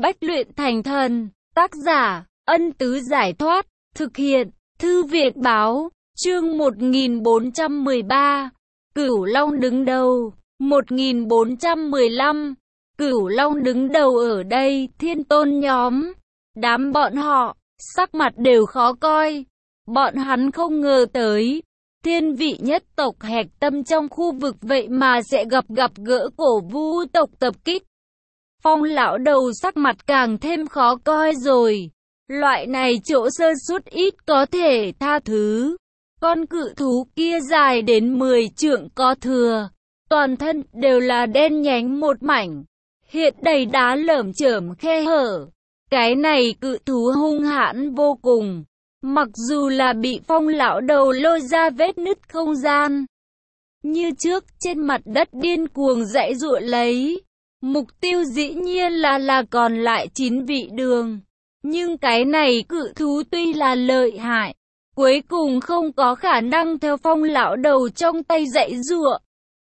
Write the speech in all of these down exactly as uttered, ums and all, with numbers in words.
Bách luyện thành thần. Tác giả, Ân Tứ Giải Thoát. Thực hiện, Thư viện Báo. Chương một nghìn bốn trăm mười ba. Cửu Long đứng đầu. một nghìn bốn trăm mười lăm. Cửu Long đứng đầu ở đây, thiên tôn nhóm. Đám bọn họ, sắc mặt đều khó coi. Bọn hắn không ngờ tới. Thiên vị nhất tộc hạch tâm trong khu vực vậy mà sẽ gặp gặp gỡ cổ vu tộc tập kích. Phong lão đầu sắc mặt càng thêm khó coi rồi. Loại này chỗ sơ suất ít có thể tha thứ. Con cự thú kia dài đến mười trượng có thừa. Toàn thân đều là đen nhánh một mảnh. Hiện đầy đá lởm chởm khe hở. Cái này cự thú hung hãn vô cùng. Mặc dù là bị phong lão đầu lôi ra vết nứt không gian. Như trước trên mặt đất điên cuồng giãy giụa lấy. Mục tiêu dĩ nhiên là là còn lại chín vị đường. Nhưng cái này cự thú tuy là lợi hại. Cuối cùng không có khả năng theo phong lão đầu trong tay giãy giụa.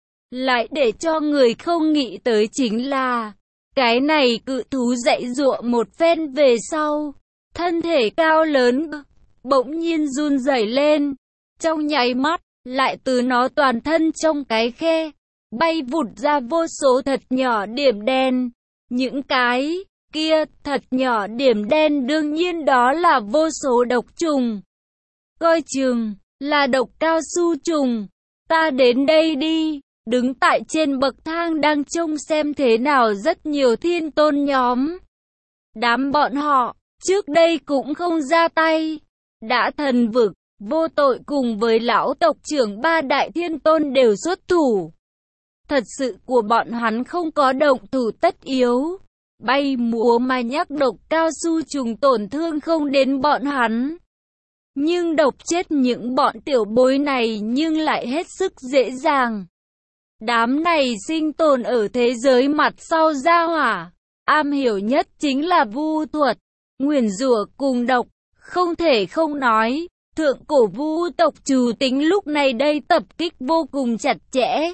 Lại để cho người không nghĩ tới chính là. Cái này cự thú giãy giụa một phen về sau. Thân thể cao lớn bỗng nhiên run rẩy lên. Trong nháy mắt, lại từ nó toàn thân trong cái khe, bay vụt ra vô số thật nhỏ điểm đen. Những cái kia thật nhỏ điểm đen đương nhiên đó là vô số độc trùng. Coi chừng, là độc cao su trùng. Ta đến đây đi. Đứng tại trên bậc thang đang trông xem thế nào rất nhiều thiên tôn nhóm. Đám bọn họ, trước đây cũng không ra tay. Đã thần vực, vô tội cùng với lão tộc trưởng ba đại thiên tôn đều xuất thủ. Thật sự của bọn hắn không có động thủ tất yếu. Bay múa mà nhắc độc cao su trùng tổn thương không đến bọn hắn. Nhưng độc chết những bọn tiểu bối này nhưng lại hết sức dễ dàng. Đám này sinh tồn ở thế giới mặt sau gia hỏa. Am hiểu nhất chính là vu thuật, nguyền rủa cùng độc. Không thể không nói, thượng cổ vu tộc trù tính lúc này đây tập kích vô cùng chặt chẽ.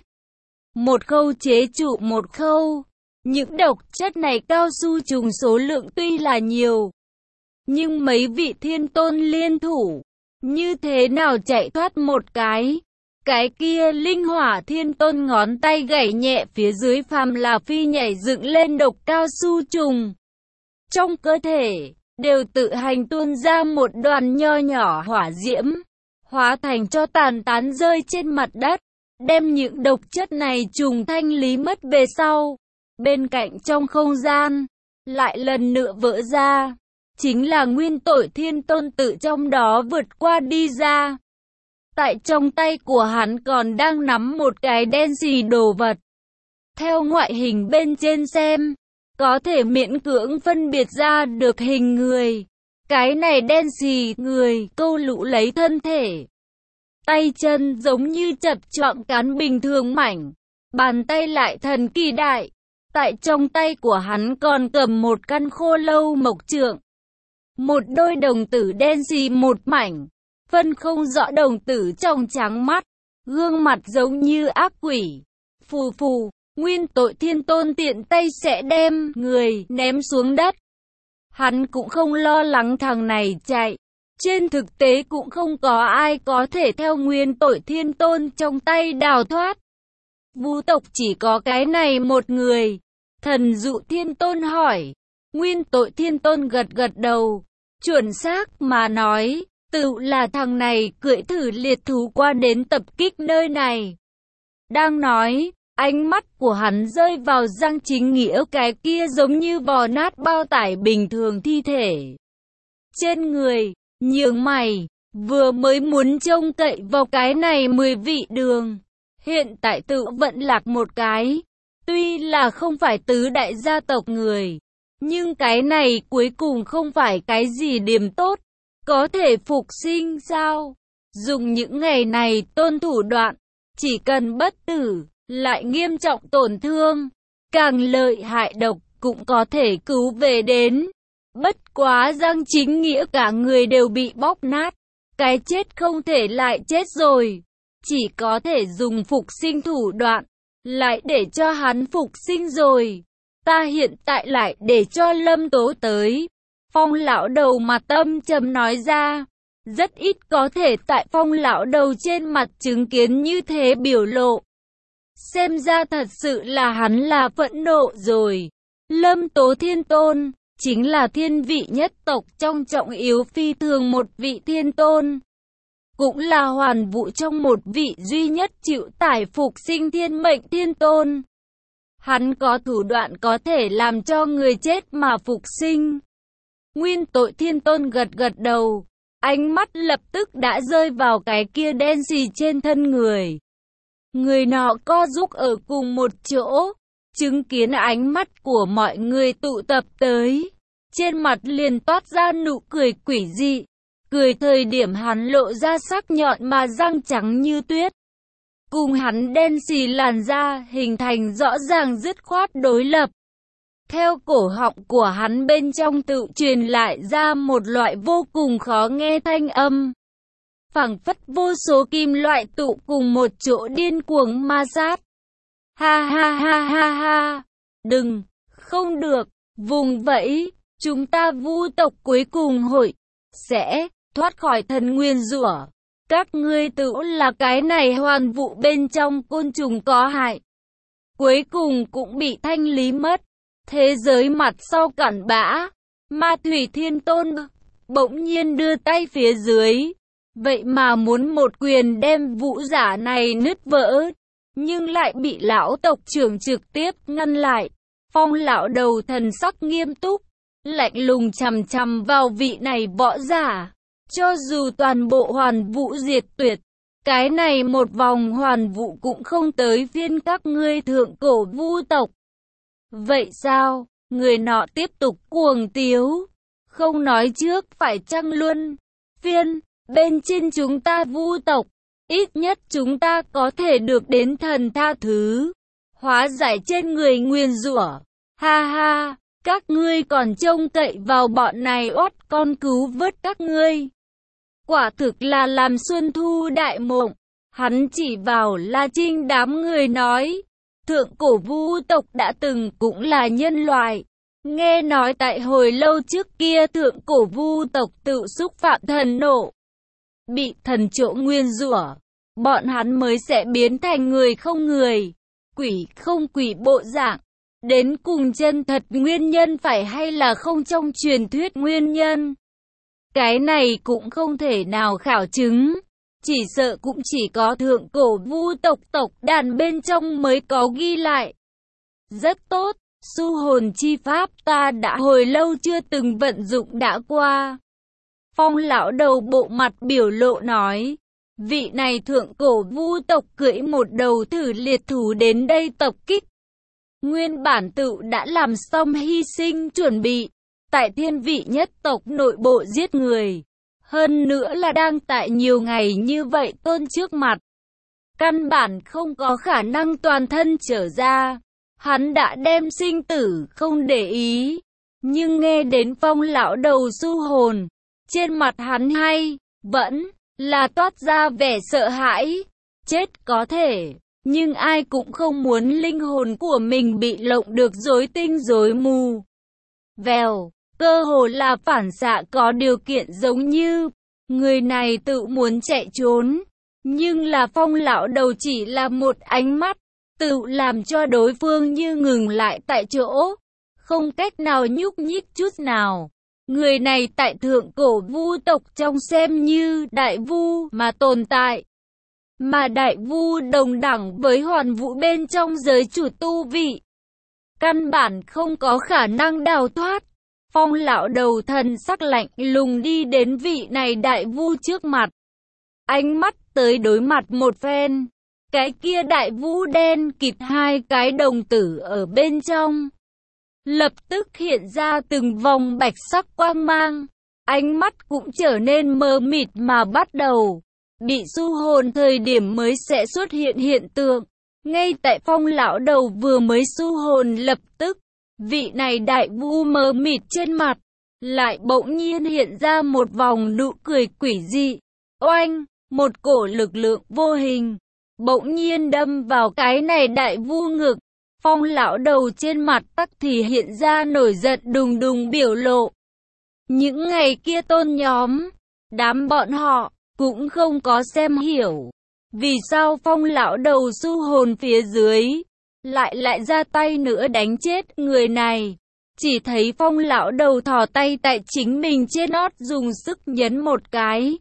Một khâu chế trụ một khâu. Những độc chất này cao su trùng số lượng tuy là nhiều. Nhưng mấy vị thiên tôn liên thủ, như thế nào chạy thoát một cái. Cái kia linh hỏa thiên tôn ngón tay gảy nhẹ phía dưới phàm là phi nhảy dựng lên độc cao su trùng. Trong cơ thể đều tự hành tuôn ra một đoàn nho nhỏ hỏa diễm, hóa thành cho tàn tán rơi trên mặt đất, đem những độc chất này trùng thanh lý mất về sau. Bên cạnh trong không gian, lại lần nữa vỡ ra, chính là nguyên tội thiên tôn tự trong đó vượt qua đi ra. Tại trong tay của hắn còn đang nắm một cái đen xì đồ vật. Theo ngoại hình bên trên xem, có thể miễn cưỡng phân biệt ra được hình người. Cái này đen xì người câu lũ lấy thân thể. Tay chân giống như chập choạng cán bình thường mảnh. Bàn tay lại thần kỳ đại. Tại trong tay của hắn còn cầm một căn khô lâu mộc trượng. Một đôi đồng tử đen xì một mảnh. Phân không rõ đồng tử trong trắng mắt. Gương mặt giống như ác quỷ. Phù phù. Nguyên tội thiên tôn tiện tay sẽ đem người ném xuống đất. Hắn cũng không lo lắng thằng này chạy. Trên thực tế cũng không có ai có thể theo nguyên tội thiên tôn trong tay đào thoát. Vu tộc chỉ có cái này một người. Thần dụ thiên tôn hỏi. Nguyên tội thiên tôn gật gật đầu. Chuẩn xác mà nói, tự là thằng này cưỡi thử liệt thú qua đến tập kích nơi này. Đang nói, ánh mắt của hắn rơi vào Giang Chính Nghĩa cái kia giống như vò nát bao tải bình thường thi thể. Trên người, nhướng mày, vừa mới muốn trông cậy vào cái này mười vị đường. Hiện tại tự vận lạc một cái. Tuy là không phải tứ đại gia tộc người. Nhưng cái này cuối cùng không phải cái gì điểm tốt. Có thể phục sinh sao? Dùng những ngày này tôn thủ đoạn. Chỉ cần bất tử. Lại nghiêm trọng tổn thương, càng lợi hại độc cũng có thể cứu về đến. Bất quá Giang Chính Nghĩa cả người đều bị bóp nát. Cái chết không thể lại chết rồi. Chỉ có thể dùng phục sinh thủ đoạn. Lại để cho hắn phục sinh rồi. ta hiện tại lại để cho Lâm Tố tới. Phong lão đầu mặt âm trầm nói ra. Rất ít có thể tại Phong lão đầu trên mặt chứng kiến như thế biểu lộ. Xem ra thật sự là hắn là phẫn nộ rồi. Lâm Tố Thiên Tôn, chính là thiên vị nhất tộc trong trọng yếu phi thường một vị thiên tôn. Cũng là hoàn vũ trong một vị duy nhất chịu tải phục sinh thiên mệnh thiên tôn. Hắn có thủ đoạn có thể làm cho người chết mà phục sinh. Nguyên tội thiên tôn gật gật đầu, ánh mắt lập tức đã rơi vào cái kia đen xì trên thân người. Người nọ co rúm ở cùng một chỗ, chứng kiến ánh mắt của mọi người tụ tập tới. Trên mặt liền toát ra nụ cười quỷ dị. Cười thời điểm hắn lộ ra sắc nhọn mà răng trắng như tuyết. Cùng hắn đen xì làn da hình thành rõ ràng dứt khoát đối lập. Theo cổ họng của hắn bên trong tự truyền lại ra một loại vô cùng khó nghe thanh âm. Phảng phất vô số kim loại tụ cùng một chỗ điên cuồng ma sát. Ha ha ha ha ha. Đừng, không được, vùng vẫy, chúng ta Vu tộc cuối cùng hội sẽ thoát khỏi thần nguyên rủa. Các ngươi tự là cái này hoàn vũ bên trong côn trùng có hại. Cuối cùng cũng bị thanh lý mất. Thế giới mặt sau cặn bã. Ma Thủy Thiên Tôn bỗng nhiên đưa tay phía dưới. Vậy mà muốn một quyền đem vũ giả này nứt vỡ. Nhưng lại bị lão tộc trưởng trực tiếp ngăn lại. Phong lão đầu thần sắc nghiêm túc, lạnh lùng chằm chằm vào vị này võ giả. Cho dù toàn bộ hoàn vũ diệt tuyệt, cái này một vòng hoàn vũ cũng không tới phiên các ngươi thượng cổ Vu tộc. Vậy sao? Người nọ tiếp tục cuồng tiếu. Không nói trước phải chăng luân phiên, bên trên chúng ta Vu tộc, ít nhất chúng ta có thể được đến thần tha thứ, hóa giải trên người nguyền rủa. Ha ha, các ngươi còn trông cậy vào bọn này oát con cứu vớt các ngươi. Quả thực là làm Xuân Thu đại mộng. Hắn chỉ vào La Trinh đám người nói. Thượng cổ Vu tộc đã từng cũng là nhân loại. Nghe nói tại hồi lâu trước kia thượng cổ Vu tộc tự xúc phạm thần nộ. Bị thần trộ nguyên rủa. Bọn hắn mới sẽ biến thành người không người, quỷ không quỷ bộ dạng. Đến cùng chân thật nguyên nhân phải hay là không trong truyền thuyết nguyên nhân. Cái này cũng không thể nào khảo chứng. Chỉ sợ cũng chỉ có thượng cổ Vu tộc tộc đàn bên trong mới có ghi lại. Rất tốt, su hồn chi pháp ta đã hồi lâu chưa từng vận dụng đã qua. Phong lão đầu bộ mặt biểu lộ nói. Vị này thượng cổ Vu tộc cưỡi một đầu thử liệt thú đến đây tập kích. Nguyên bản tự đã làm xong hy sinh chuẩn bị. Tại thiên vị nhất tộc nội bộ giết người. Hơn nữa là đang tại nhiều ngày như vậy tôn trước mặt. Căn bản không có khả năng toàn thân trở ra. Hắn đã đem sinh tử không để ý. Nhưng nghe đến phong lão đầu su hồn. Trên mặt hắn hay, vẫn là toát ra vẻ sợ hãi. Chết có thể, nhưng ai cũng không muốn linh hồn của mình bị lộng được rối tinh rối mù. Vèo, cơ hồ là phản xạ có điều kiện giống như, người này tự muốn chạy trốn. Nhưng là phong lão đầu chỉ là một ánh mắt, tự làm cho đối phương như ngừng lại tại chỗ. Không cách nào nhúc nhích chút nào. Người này tại thượng cổ Vu tộc trong xem như đại vu mà tồn tại. Mà đại vu đồng đẳng với hoàn vũ bên trong giới chủ tu vị. Căn bản không có khả năng đào thoát. Phong lão đầu thần sắc lạnh lùng đi đến vị này đại vu trước mặt. Ánh mắt tới đối mặt một phen. Cái kia đại vu đen kịt hai cái đồng tử ở bên trong. Lập tức hiện ra từng vòng bạch sắc quang mang. Ánh mắt cũng trở nên mờ mịt mà bắt đầu. Bị su hồn thời điểm mới sẽ xuất hiện hiện tượng. Ngay tại phong lão đầu vừa mới su hồn lập tức. Vị này đại vu mờ mịt trên mặt. Lại bỗng nhiên hiện ra một vòng nụ cười quỷ dị. Oanh, một cổ lực lượng vô hình. Bỗng nhiên đâm vào cái này đại vu ngực. Phong lão đầu trên mặt tắc thì hiện ra nổi giận đùng đùng biểu lộ. Những ngày kia tôn nhóm, đám bọn họ, cũng không có xem hiểu. Vì sao Phong lão đầu su hồn phía dưới, lại lại ra tay nữa đánh chết người này. Chỉ thấy Phong lão đầu thò tay tại chính mình trên nót dùng sức nhấn một cái.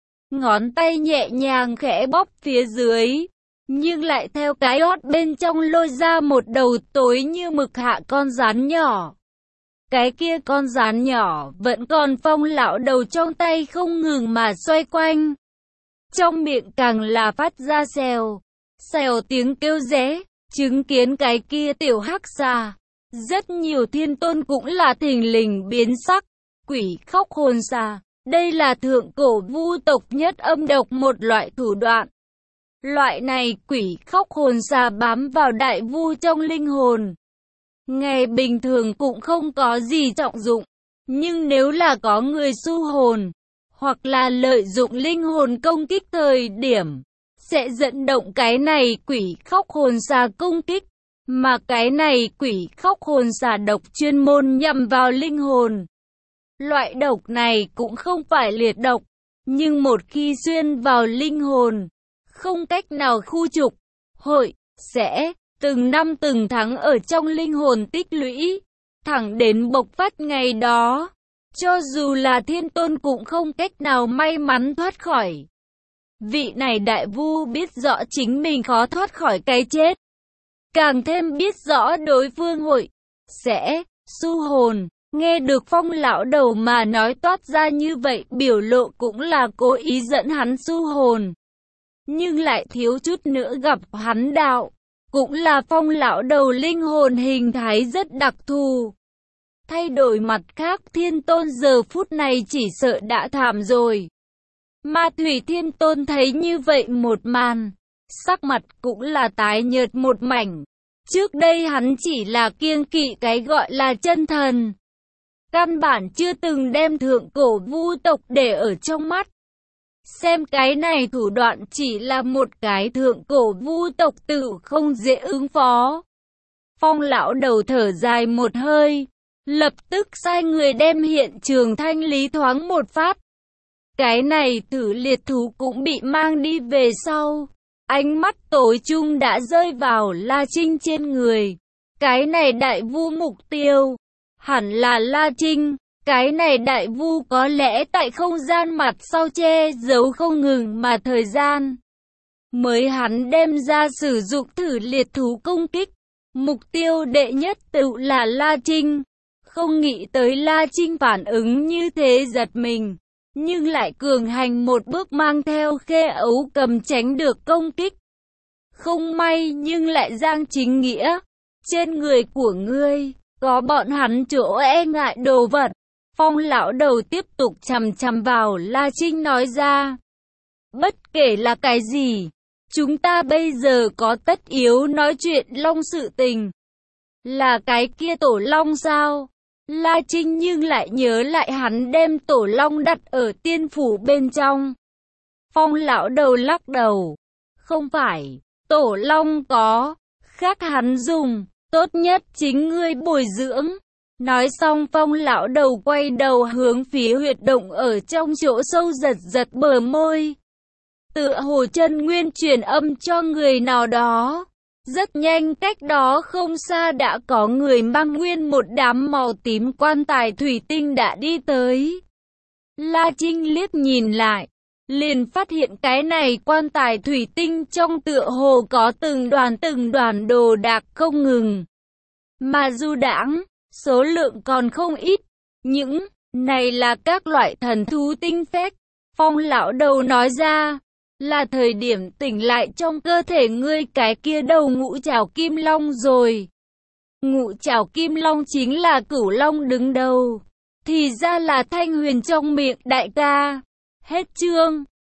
Ngón tay nhẹ nhàng khẽ bóp phía dưới, nhưng lại theo cái ót bên trong lôi ra một đầu tối như mực hạ con rắn nhỏ. Cái kia con rắn nhỏ vẫn còn Phong lão đầu trong tay không ngừng mà xoay quanh. Trong miệng càng là phát ra xèo, xèo tiếng kêu ré, chứng kiến cái kia tiểu hắc xà. Rất nhiều thiên tôn cũng là thình lình biến sắc, quỷ khóc hồn xà. Đây là thượng cổ vu tộc nhất âm độc một loại thủ đoạn. Loại này quỷ khóc hồn xà bám vào đại vu trong linh hồn. Ngày bình thường cũng không có gì trọng dụng, nhưng nếu là có người su hồn, hoặc là lợi dụng linh hồn công kích thời điểm, sẽ dẫn động cái này quỷ khóc hồn xà công kích. Mà cái này quỷ khóc hồn xà độc chuyên môn nhằm vào linh hồn. Loại độc này cũng không phải liệt độc, nhưng một khi xuyên vào linh hồn, không cách nào khu trục, hội, sẽ, từng năm từng tháng ở trong linh hồn tích lũy, thẳng đến bộc phát ngày đó. Cho dù là thiên tôn cũng không cách nào may mắn thoát khỏi. Vị này đại vu biết rõ chính mình khó thoát khỏi cái chết. Càng thêm biết rõ đối phương hội, sẽ, su hồn. Nghe được Phong lão đầu mà nói toát ra như vậy, biểu lộ cũng là cố ý dẫn hắn su hồn. Nhưng lại thiếu chút nữa gặp hắn đạo. Cũng là Phong lão đầu linh hồn hình thái rất đặc thù. Thay đổi mặt khác thiên tôn giờ phút này chỉ sợ đã thảm rồi. Ma Thủy Thiên Tôn thấy như vậy một màn, sắc mặt cũng là tái nhợt một mảnh. Trước đây hắn chỉ là kiêng kỵ cái gọi là chân thần. Căn bản chưa từng đem thượng cổ vu tộc để ở trong mắt. Xem cái này thủ đoạn chỉ là một cái thượng cổ vu tộc tự không dễ ứng phó. Phong lão đầu thở dài một hơi, lập tức sai người đem hiện trường thanh lý thoáng một phát. Cái này tử liệt thú cũng bị mang đi về sau. Ánh mắt tối trung đã rơi vào La Trinh trên người. Cái này đại vu mục tiêu, hẳn là La Trinh. Cái này đại vu có lẽ tại không gian mặt sau che giấu không ngừng mà thời gian. Mới hắn đem ra sử dụng thử liệt thú công kích. Mục tiêu đệ nhất tự là La Trinh. Không nghĩ tới La Trinh phản ứng như thế giật mình. Nhưng lại cường hành một bước mang theo khê ấu cầm tránh được công kích. Không may nhưng lại giang chính nghĩa. Trên người của ngươi, có bọn hắn chỗ e ngại đồ vật. Phong lão đầu tiếp tục chằm chằm vào La Trinh nói ra. Bất kể là cái gì, chúng ta bây giờ có tất yếu nói chuyện long sự tình. Là cái kia tổ long sao? La Trinh nhưng lại nhớ lại hắn đem tổ long đặt ở tiên phủ bên trong. Phong lão đầu lắc đầu. Không phải, tổ long có, khác hắn dùng, tốt nhất chính ngươi bồi dưỡng. Nói xong Phong lão đầu quay đầu hướng phía huyệt động ở trong chỗ sâu giật giật bờ môi. Tựa hồ chân nguyên truyền âm cho người nào đó. Rất nhanh cách đó không xa đã có người mang nguyên một đám màu tím quan tài thủy tinh đã đi tới. La Trinh liếc nhìn lại, liền phát hiện cái này quan tài thủy tinh trong tựa hồ có từng đoàn từng đoàn đồ đạc không ngừng. Mà du đãng, số lượng còn không ít. Những này là các loại thần thú tinh phách. Phong lão đầu nói ra. Là thời điểm tỉnh lại trong cơ thể ngươi cái kia đầu ngũ trảo kim long rồi. Ngũ trảo kim long chính là cửu long đứng đầu. Thì ra là Thanh Huyền trong miệng đại ca. Hết chương.